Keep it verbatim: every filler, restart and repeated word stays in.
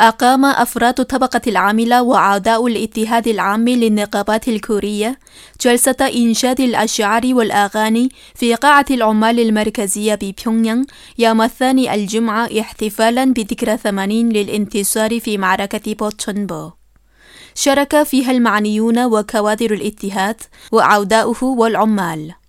أقام أفراد الطبقة العاملة وأعضاء الاتحاد العام للنقابات الكورية جلسة إنشاد الأشعار والأغاني في قاعة العمال المركزية ببيونغيانغ يوم الثاني الجمعة احتفالا بذكرى ثمانين للانتصار في معركة بوتشونبو. شارك فيها المعنيون وكوادر الاتحاد وأعضاؤه والعمال.